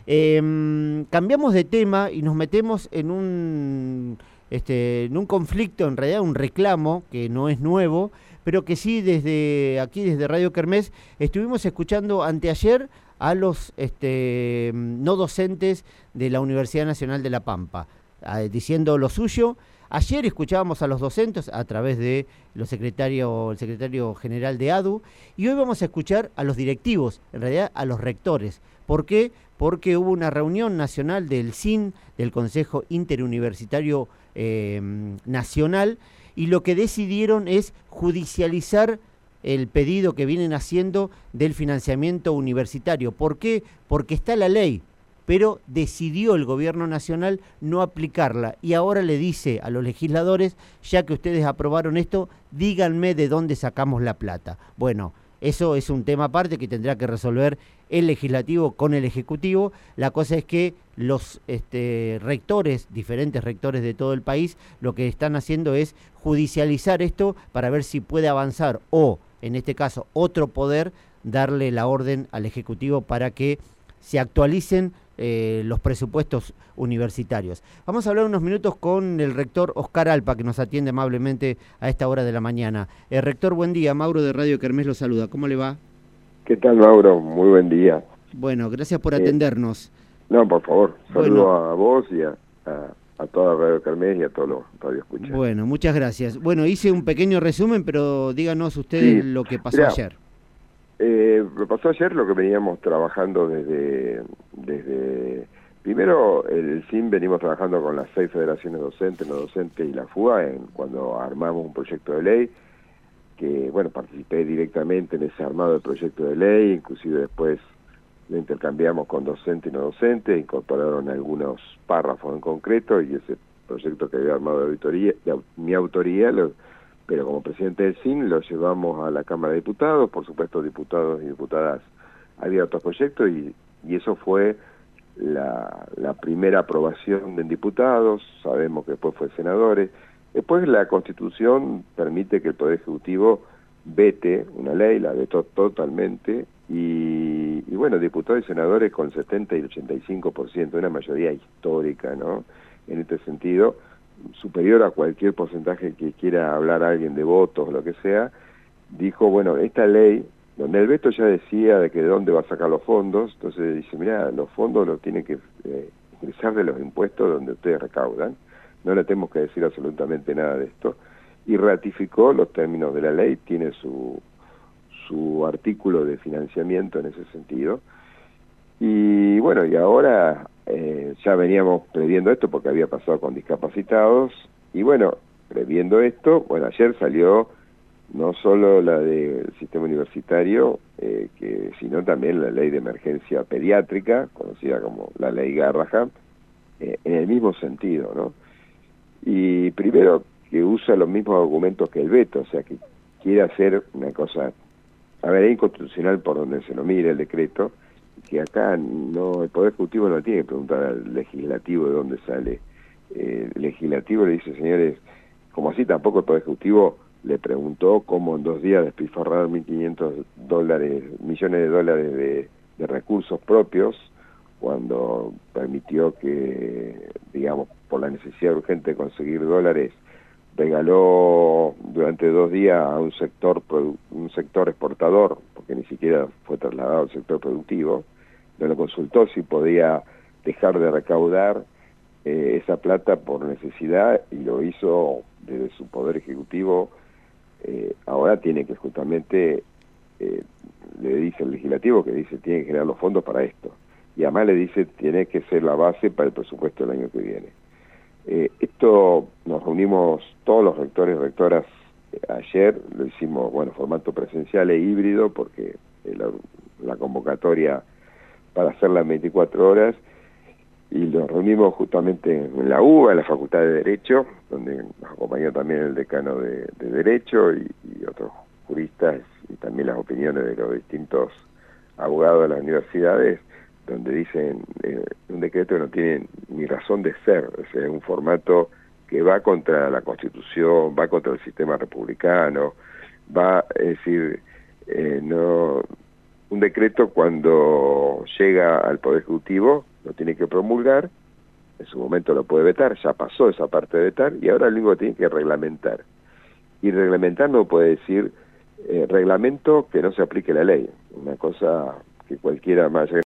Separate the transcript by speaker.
Speaker 1: Cambiamos de tema y nos metemos en un conflicto, en realidad un reclamo que no es nuevo, pero que sí desde aquí, desde Radio Kermés, estuvimos escuchando anteayer a los no docentes de la Universidad Nacional de La Pampa, diciendo lo suyo. Ayer escuchábamos a los docentes a través de el secretario general de ADU, y hoy vamos a escuchar a los directivos, en realidad a los rectores. ¿Por qué? Porque hubo una reunión nacional del CIN, del Consejo Interuniversitario Nacional, y lo que decidieron es judicializar el pedido que vienen haciendo del financiamiento universitario. ¿Por qué? Porque está la ley, pero decidió el gobierno nacional no aplicarla, y ahora le dice a los legisladores, ya que ustedes aprobaron esto, díganme de dónde sacamos la plata. Bueno, eso es un tema aparte que tendrá que resolver el legislativo con el ejecutivo. La cosa es que los rectores, diferentes rectores de todo el país, lo que están haciendo es judicializar esto para ver si puede avanzar, o en este caso otro poder, darle la orden al ejecutivo para que se actualicen los presupuestos universitarios. Vamos a hablar unos minutos con el rector Oscar Alpa, que nos atiende amablemente a esta hora de la mañana. Rector, buen día. Mauro de Radio Kermés lo saluda. ¿Cómo le va?
Speaker 2: ¿Qué tal, Mauro? Muy buen día.
Speaker 1: Bueno, gracias por atendernos.
Speaker 2: No, por favor, saludo a vos y a toda Radio Kermés y a todos los radioescuchas.
Speaker 1: Bueno, muchas gracias. Bueno, hice un pequeño resumen, pero díganos ustedes lo que pasó ayer.
Speaker 2: Lo pasó ayer, lo que veníamos trabajando desde primero el CIN, venimos trabajando con las 6 federaciones docentes, no docentes y la FUA cuando armamos un proyecto de ley, que bueno, participé directamente en ese armado del proyecto de ley, inclusive después lo intercambiamos con docentes y no docentes, incorporaron algunos párrafos en concreto, y ese proyecto que había armado de mi autoría, pero como presidente del CIN lo llevamos a la Cámara de Diputados. Por supuesto, diputados y diputadas, había otros proyectos, y eso fue la primera aprobación de diputados. Sabemos que después fue senadores. Después la Constitución permite que el Poder Ejecutivo vete una ley, la vetó totalmente, y bueno, diputados y senadores con 70 y 85%, una mayoría histórica, ¿no? En este sentido, superior a cualquier porcentaje que quiera hablar alguien de votos o lo que sea, dijo, bueno, esta ley, donde el veto ya decía de que de dónde va a sacar los fondos, entonces dice, mira, los fondos los tienen que ingresar de los impuestos donde ustedes recaudan, no le tenemos que decir absolutamente nada de esto, y ratificó los términos de la ley, tiene su artículo de financiamiento en ese sentido, y bueno, y ahora ya veníamos previendo esto porque había pasado con discapacitados, y bueno, previendo esto, bueno, ayer salió no solo la del sistema universitario, sino también la ley de emergencia pediátrica, conocida como la ley Garrahan, en el mismo sentido, ¿no? Y primero que usa los mismos argumentos que el veto, o sea que quiere hacer una cosa, a ver, es inconstitucional por donde se lo mire el decreto, que acá el Poder Ejecutivo no tiene que preguntar al Legislativo de dónde sale. El Legislativo le dice, señores, como así tampoco el Poder Ejecutivo le preguntó cómo en 2 días despilfarrar millones de dólares de recursos propios, cuando permitió que, digamos, por la necesidad urgente de conseguir dólares, regaló durante 2 días a un sector exportador, porque ni siquiera fue trasladado al sector productivo. No lo consultó si podía dejar de recaudar esa plata por necesidad, y lo hizo desde su poder ejecutivo. Ahora tiene que justamente, le dice el legislativo que dice tiene que generar los fondos para esto, y además le dice tiene que ser la base para el presupuesto del año que viene. Esto nos reunimos todos los rectores y rectoras ayer, lo hicimos, bueno, formato presencial e híbrido, porque la convocatoria para hacerla en 24 horas, y nos reunimos justamente en la UBA, en la Facultad de Derecho, donde nos acompañó también el decano de Derecho y otros juristas, y también las opiniones de los distintos abogados de las universidades, donde dicen un decreto que no tiene ni razón de ser, o sea, es un formato que va contra la Constitución, va contra el sistema republicano, es decir, no Un decreto, cuando llega al Poder Ejecutivo, lo tiene que promulgar, en su momento lo puede vetar, ya pasó esa parte de vetar, y ahora lo único que tiene que reglamentar. Y reglamentar no puede decir reglamento que no se aplique la ley, una cosa que cualquiera más